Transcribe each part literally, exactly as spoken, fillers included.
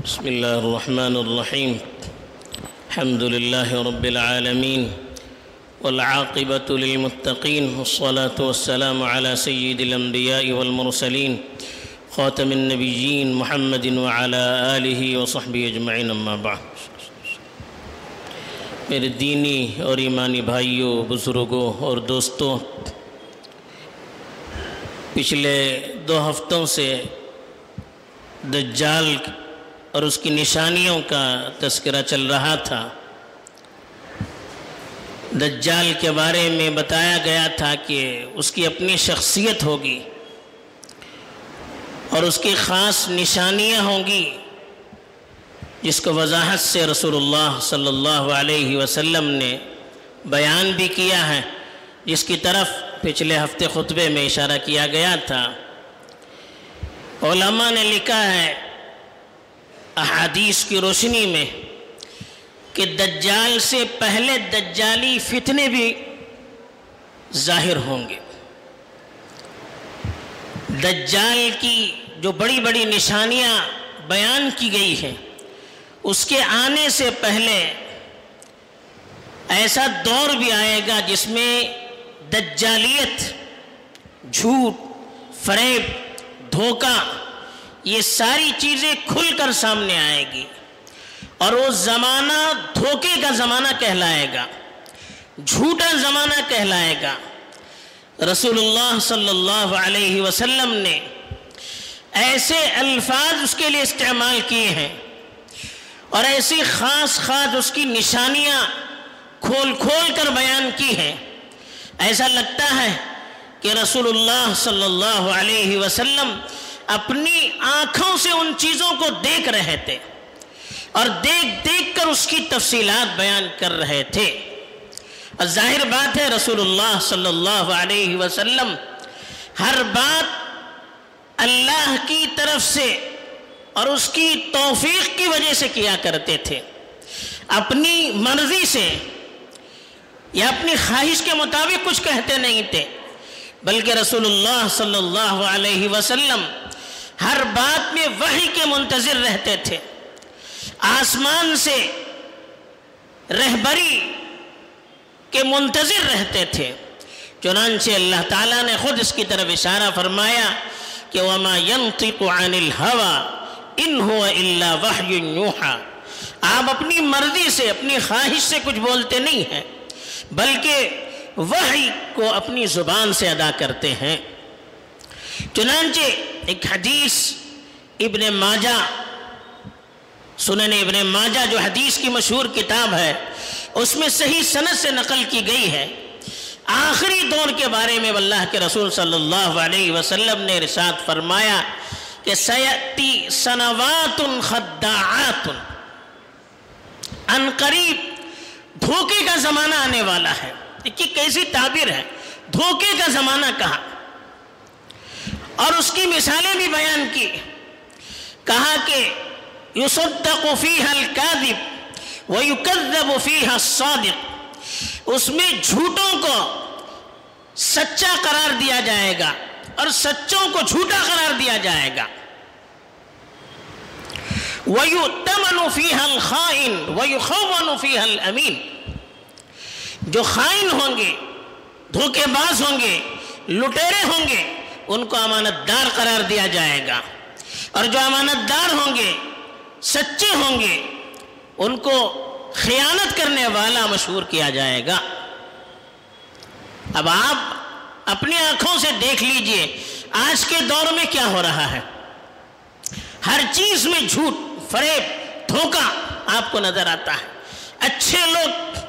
بسم الله الرحمن الرحيم الحمد لله رب العالمين والعاقبة للمتقين والصلاة والسلام على سيد الأنبياء والمرسلين خاتم النبيين محمد وعلى آله وصحبه أجمعين أما بعد۔ میرے دینی اور ایمانی بھائیوں، بزرگوں اور دوستوں، پچھلے دو ہفتوں سے دجال اور اس کی نشانیوں کا تذکرہ چل رہا تھا۔ دجال کے بارے میں بتایا گیا تھا کہ اس کی اپنی شخصیت ہوگی اور اس کی خاص نشانیاں ہوں گی، جس کو وضاحت سے رسول اللہ صلی اللہ علیہ وسلم نے بیان بھی کیا ہے، جس کی طرف پچھلے ہفتے خطبے میں اشارہ کیا گیا تھا۔ علماء نے لکھا ہے احادیث کی روشنی میں کہ دجال سے پہلے دجالی فتنے بھی ظاہر ہوں گے۔ دجال کی جو بڑی بڑی نشانیاں بیان کی گئی ہیں، اس کے آنے سے پہلے ایسا دور بھی آئے گا جس میں دجالیت، جھوٹ، فریب، دھوکہ، یہ ساری چیزیں کھل کر سامنے آئے گی، اور وہ زمانہ دھوکے کا زمانہ کہلائے گا، جھوٹا زمانہ کہلائے گا۔ رسول اللہ صلی اللہ علیہ وسلم نے ایسے الفاظ اس کے لیے استعمال کیے ہیں اور ایسی خاص خاص اس کی نشانیاں کھول کھول کر بیان کی ہیں، ایسا لگتا ہے کہ رسول اللہ صلی اللہ علیہ وسلم اپنی آنکھوں سے ان چیزوں کو دیکھ رہے تھے اور دیکھ دیکھ کر اس کی تفصیلات بیان کر رہے تھے۔ اور ظاہر بات ہے رسول اللہ صلی اللہ علیہ وسلم ہر بات اللہ کی طرف سے اور اس کی توفیق کی وجہ سے کیا کرتے تھے، اپنی مرضی سے یا اپنی خواہش کے مطابق کچھ کہتے نہیں تھے، بلکہ رسول اللہ صلی اللہ علیہ وسلم ہر بات میں وحی کے منتظر رہتے تھے، آسمان سے رہبری کے منتظر رہتے تھے۔ چنانچہ اللہ تعالیٰ نے خود اس کی طرف اشارہ فرمایا کہ وَمَا يَنطِقُ عَنِ الْهَوَىٰ إِنْ هُوَ إِلَّا وَحْيٌ يُوحَىٰ۔ آپ اپنی مرضی سے، اپنی خواہش سے کچھ بولتے نہیں ہیں، بلکہ وحی کو اپنی زبان سے ادا کرتے ہیں۔ چنانچہ ایک حدیث ابن ماجہ، سنن ابن ماجہ جو حدیث کی مشہور کتاب ہے، اس میں صحیح سند سے نقل کی گئی ہے۔ آخری دور کے بارے میں اللہ کے رسول صلی اللہ علیہ وسلم نے ارشاد فرمایا کہ سیأتی سنوات خداعات، ان قریب دھوکے کا زمانہ آنے والا ہے۔ دیکھیے کیسی تعبیر ہے، دھوکے کا زمانہ کہا اور اس کی مثالیں بھی بیان کی۔ کہا کہ یصدق فیہا الکاذب ویکذب فیہا الصادق، اس میں جھوٹوں کو سچا قرار دیا جائے گا اور سچوں کو جھوٹا قرار دیا جائے گا۔ وَيُؤْتَمَنُ فِيهَا الْخَائِنُ وَيُخَوَّنُ فِيهَا الْأَمِينُ، جو خائن ہوں گے، دھوکے باز ہوں گے، لٹیرے ہوں گے، ان کو امانت دار قرار دیا جائے گا، اور جو امانت دار ہوں گے، سچے ہوں گے، ان کو خیانت کرنے والا مشہور کیا جائے گا۔ اب آپ اپنی آنکھوں سے دیکھ لیجئے آج کے دور میں کیا ہو رہا ہے۔ ہر چیز میں جھوٹ، فریب، دھوکہ آپ کو نظر آتا ہے۔ اچھے لوگ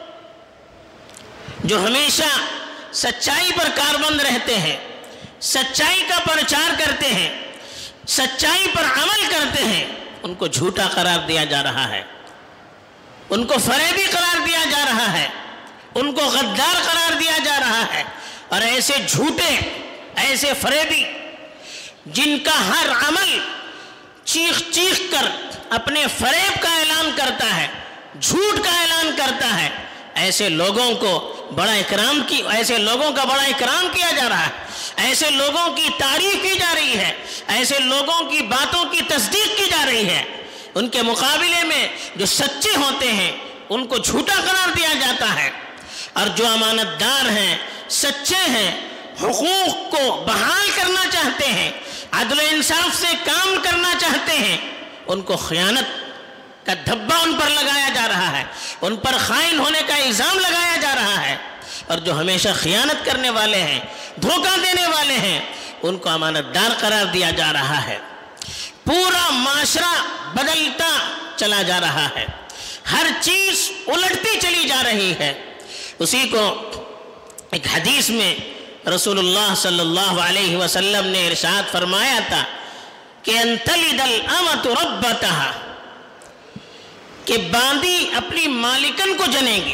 جو ہمیشہ سچائی پر کاربند رہتے ہیں، سچائی کا پرچار کرتے ہیں، سچائی پر عمل کرتے ہیں، ان کو جھوٹا قرار دیا جا رہا ہے، ان کو فریبی قرار دیا جا رہا ہے، ان کو غدار قرار دیا جا رہا ہے۔ اور ایسے جھوٹے، ایسے فریبی جن کا ہر عمل چیخ چیخ کر اپنے فریب کا اعلان کرتا ہے، جھوٹ کا اعلان کرتا ہے، ایسے لوگوں کو بڑا اکرام کی ایسے لوگوں کا بڑا اکرام کیا جا رہا ہے، ایسے لوگوں کی تعریف کی جا رہی ہے، ایسے لوگوں کی باتوں کی تصدیق کی جا رہی ہے۔ ان کے مقابلے میں جو سچے ہوتے ہیں ان کو جھوٹا قرار دیا جاتا ہے، اور جو امانت دار ہیں، سچے ہیں، حقوق کو بحال کرنا چاہتے ہیں، عدل و انصاف سے کام کرنا چاہتے ہیں، ان کو خیانت کا دھبا ان پر لگایا جا رہا ہے، ان پر خائن ہونے کا الزام لگایا جا رہا ہے، اور جو ہمیشہ خیانت کرنے والے ہیں، دھوکہ دینے والے ہیں، ان کو امانت دار قرار دیا جا رہا ہے۔ پورا معاشرہ بدلتا چلا جا رہا ہے، ہر چیز الٹتی چلی جا رہی ہے۔ اسی کو ایک حدیث میں رسول اللہ صلی اللہ علیہ وسلم نے ارشاد فرمایا تھا کہ ان تلد الامۃ ربتہا، کہ باندی اپنی مالکن کو جنے گی،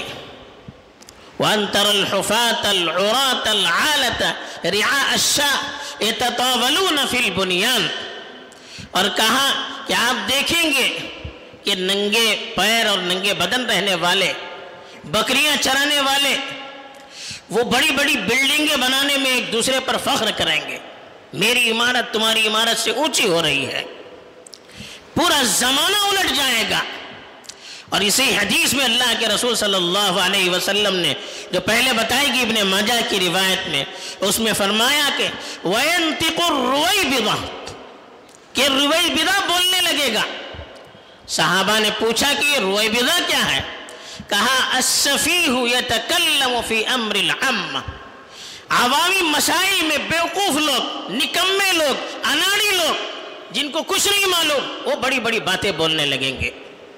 وان تر الحفاة العراة العالة رعاء الشاء يتطاولون في البنيان، اور کہا کہ آپ دیکھیں گے کہ ننگے پیر اور ننگے بدن رہنے والے، بکریاں چرانے والے، وہ بڑی بڑی بلڈنگیں بنانے میں ایک دوسرے پر فخر کریں گے، میری عمارت تمہاری عمارت سے اونچی ہو رہی ہے۔ پورا زمانہ الٹ جائے گا۔ اور اسی حدیث میں اللہ کے رسول صلی اللہ علیہ وسلم نے جو پہلے بتائی گی ابن ماجہ کی روایت میں، اس میں فرمایا کہ وَيَنْتِقُ الرُّوَيْبِضَةُ، کہ رویبضہ بولنے لگے گا۔ صحابہ نے پوچھا کہ یہ رویبضہ کیا ہے؟ کہا السفیہ یتکلم فی امر العامہ، عوامی مسائل میں بیوقوف لوگ، نکمے لوگ، اناڑی لوگ، جن کو کچھ نہیں معلوم، وہ بڑی بڑی باتیں بولنے لگیں گے،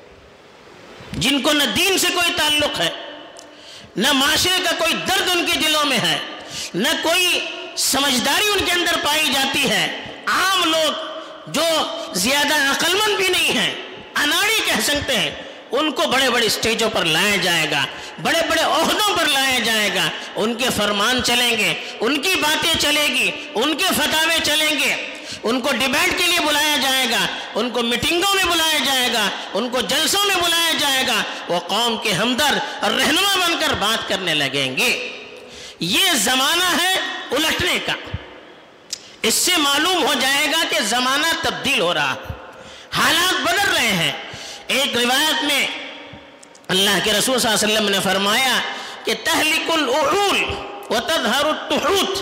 جن کو نہ دین سے کوئی تعلق ہے، نہ معاشرے کا کوئی درد ان کے دلوں میں ہے، نہ کوئی سمجھداری ان کے اندر پائی جاتی ہے۔ عام لوگ جو زیادہ عقل مند بھی نہیں ہیں، اناڑی کہہ سکتے ہیں، ان کو بڑے بڑے سٹیجوں پر لایا جائے گا، بڑے بڑے عہدوں پر لایا جائے گا، ان کے فرمان چلیں گے، ان کی باتیں چلے گی، ان کے فتاوے چلیں گے، ان کو ڈیبیٹ کے لیے بلایا جائے گا، ان کو میٹنگوں میں بلایا جائے گا، ان کو جلسوں میں بلایا جائے گا، وہ قوم کے ہمدرد اور رہنما بن کر بات کرنے لگیں گے۔ یہ زمانہ ہے الٹنے کا۔ اس سے معلوم ہو جائے گا کہ زمانہ تبدیل ہو رہا، حالات بدل رہے ہیں۔ ایک روایت میں اللہ کے رسول صلی اللہ علیہ وسلم نے فرمایا کہ تہلک العول وتظہر التحوت۔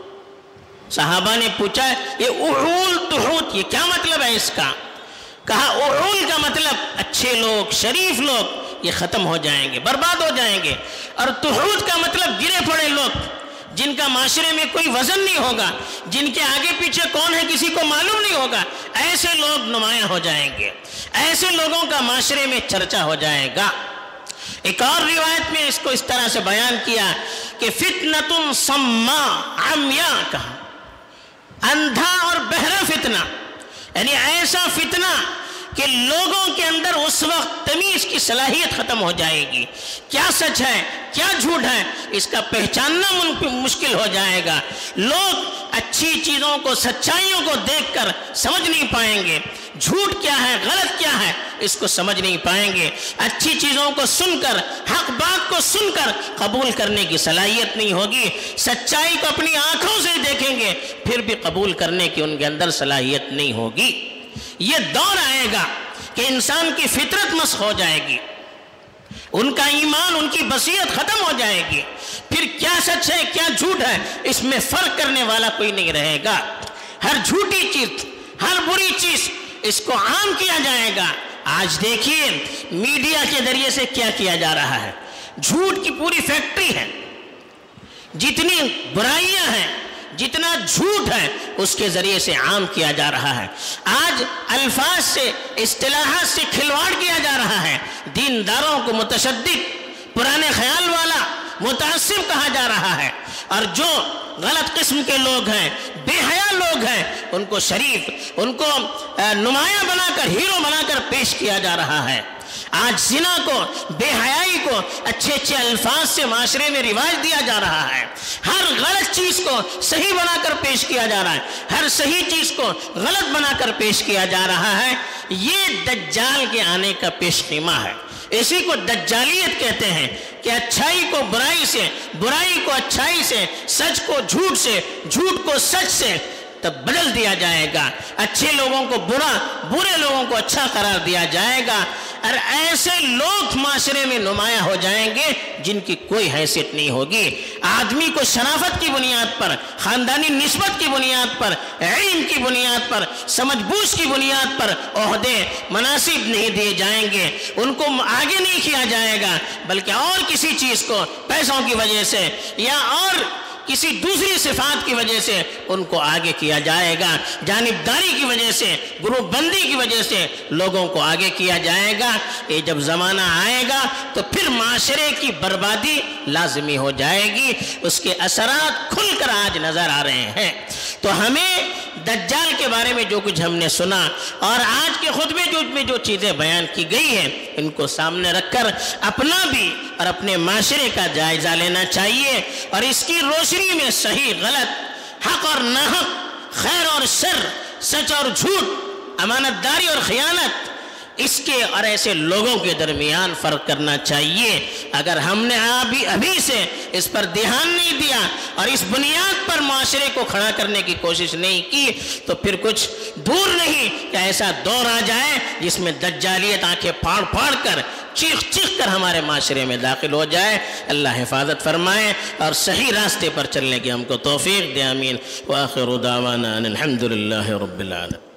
صحابہ نے پوچھا یہ اعول تحوت یہ کیا مطلب ہے اس کا؟ کہا اعول کا مطلب اچھے لوگ، شریف لوگ، یہ ختم ہو جائیں گے، برباد ہو جائیں گے، اور تحوت کا مطلب گرے پڑے لوگ، جن کا معاشرے میں کوئی وزن نہیں ہوگا، جن کے آگے پیچھے کون ہے کسی کو معلوم نہیں ہوگا، ایسے لوگ نمایاں ہو جائیں گے، ایسے لوگوں کا معاشرے میں چرچا ہو جائے گا۔ ایک اور روایت میں اس کو اس طرح سے بیان کیا کہ فتنۃ صماء عمیاء، کہا اندھا اور بہرا فتنہ، یعنی ایسا فتنہ کہ لوگوں کے اندر اس وقت تمیز کی صلاحیت ختم ہو جائے گی، کیا سچ ہے کیا جھوٹ ہے اس کا پہچاننا مشکل ہو جائے گا۔ لوگ اچھی چیزوں کو، سچائیوں کو دیکھ کر سمجھ نہیں پائیں گے، جھوٹ کیا ہے غلط کیا ہے اس کو سمجھ نہیں پائیں گے، اچھی چیزوں کو سن کر، حق بات کو سن کر قبول کرنے کی صلاحیت نہیں ہوگی، سچائی کو اپنی آنکھوں سے دیکھیں گے پھر بھی قبول کرنے کی ان کے اندر صلاحیت نہیں ہوگی۔ یہ دور آئے گا کہ انسان کی فطرت مسخ ہو جائے گی، ان کا ایمان، ان کی بصیرت ختم ہو جائے گی، پھر کیا سچ ہے کیا جھوٹ ہے اس میں فرق کرنے والا کوئی نہیں رہے گا۔ ہر جھوٹی چیز، ہر بری چیز اس کو عام کیا جائے گا۔ آج دیکھیے میڈیا کے ذریعے سے کیا کیا جا رہا ہے، جھوٹ کی پوری فیکٹری ہے، جتنی برائیاں ہیں، جتنا جھوٹ ہے اس کے ذریعے سے عام کیا جا رہا ہے۔ آج الفاظ سے، اصطلاحات سے کھلواڑ کیا جا رہا ہے، دینداروں کو متشدد، پرانے خیال والا، متعصب کہا جا رہا ہے، اور جو غلط قسم کے لوگ ہیں، بے حیا لوگ ہیں، ان کو شریف، ان کو نمایاں بنا کر، ہیرو بنا کر پیش کیا جا رہا ہے۔ آج زنا کو، بے حیائی کو اچھے اچھے الفاظ سے معاشرے میں رواج دیا جا رہا ہے، ہر غلط چیز کو صحیح بنا کر پیش کیا جا رہا ہے، ہر صحیح چیز کو غلط بنا کر پیش کیا جا رہا ہے۔ یہ دجال کے آنے کا پیش خیمہ ہے، اسی کو دجالیت کہتے ہیں کہ اچھائی کو برائی سے، برائی کو اچھائی سے، سچ کو جھوٹ سے، جھوٹ کو سچ سے تب بدل دیا جائے گا، اچھے لوگوں کو برا، برے لوگوں کو اچھا قرار دیا جائے گا، اور ایسے لوگ معاشرے میں نمایاں ہو جائیں گے جن کی کوئی حیثیت نہیں ہوگی۔ آدمی کو شرافت کی بنیاد پر، خاندانی نسبت کی بنیاد پر، علم کی بنیاد پر، سمجھ بوجھ کی بنیاد پر عہدے مناصب نہیں دیے جائیں گے، ان کو آگے نہیں کیا جائے گا، بلکہ اور کسی چیز کو پیسوں کی وجہ سے یا اور کسی دوسری صفات کی وجہ سے ان کو آگے کیا جائے گا، جانبداری کی وجہ سے، گروپ بندی کی وجہ سے لوگوں کو آگے کیا جائے گا۔ یہ جب زمانہ آئے گا تو پھر معاشرے کی بربادی لازمی ہو جائے گی، اس کے اثرات کھل کر آج نظر آ رہے ہیں۔ تو ہمیں دجال کے بارے میں جو کچھ ہم نے سنا اور آج کے خطبے میں جو چیزیں بیان کی گئی ہیں، ان کو سامنے رکھ کر اپنا بھی اور اپنے معاشرے کا جائزہ لینا چاہیے، اور اس کی روشنی میں صحیح غلط، حق اور ناحق، خیر اور شر، سچ اور جھوٹ، امانت داری اور خیانت، اس کے اور ایسے لوگوں کے درمیان فرق کرنا چاہیے۔ اگر ہم نے ابھی ابھی سے اس پر دھیان نہیں دیا اور اس بنیاد پر معاشرے کو کھڑا کرنے کی کوشش نہیں کی تو پھر کچھ دور نہیں کہ ایسا دور آ جائے جس میں دجالیت آنکھیں پھاڑ پھاڑ کر، چیخ چیخ کر ہمارے معاشرے میں داخل ہو جائے۔ اللہ حفاظت فرمائے اور صحیح راستے پر چلنے کی ہم کو توفیق دے، آمین۔ وآخر دعوانا ان الحمد للہ رب العالمین۔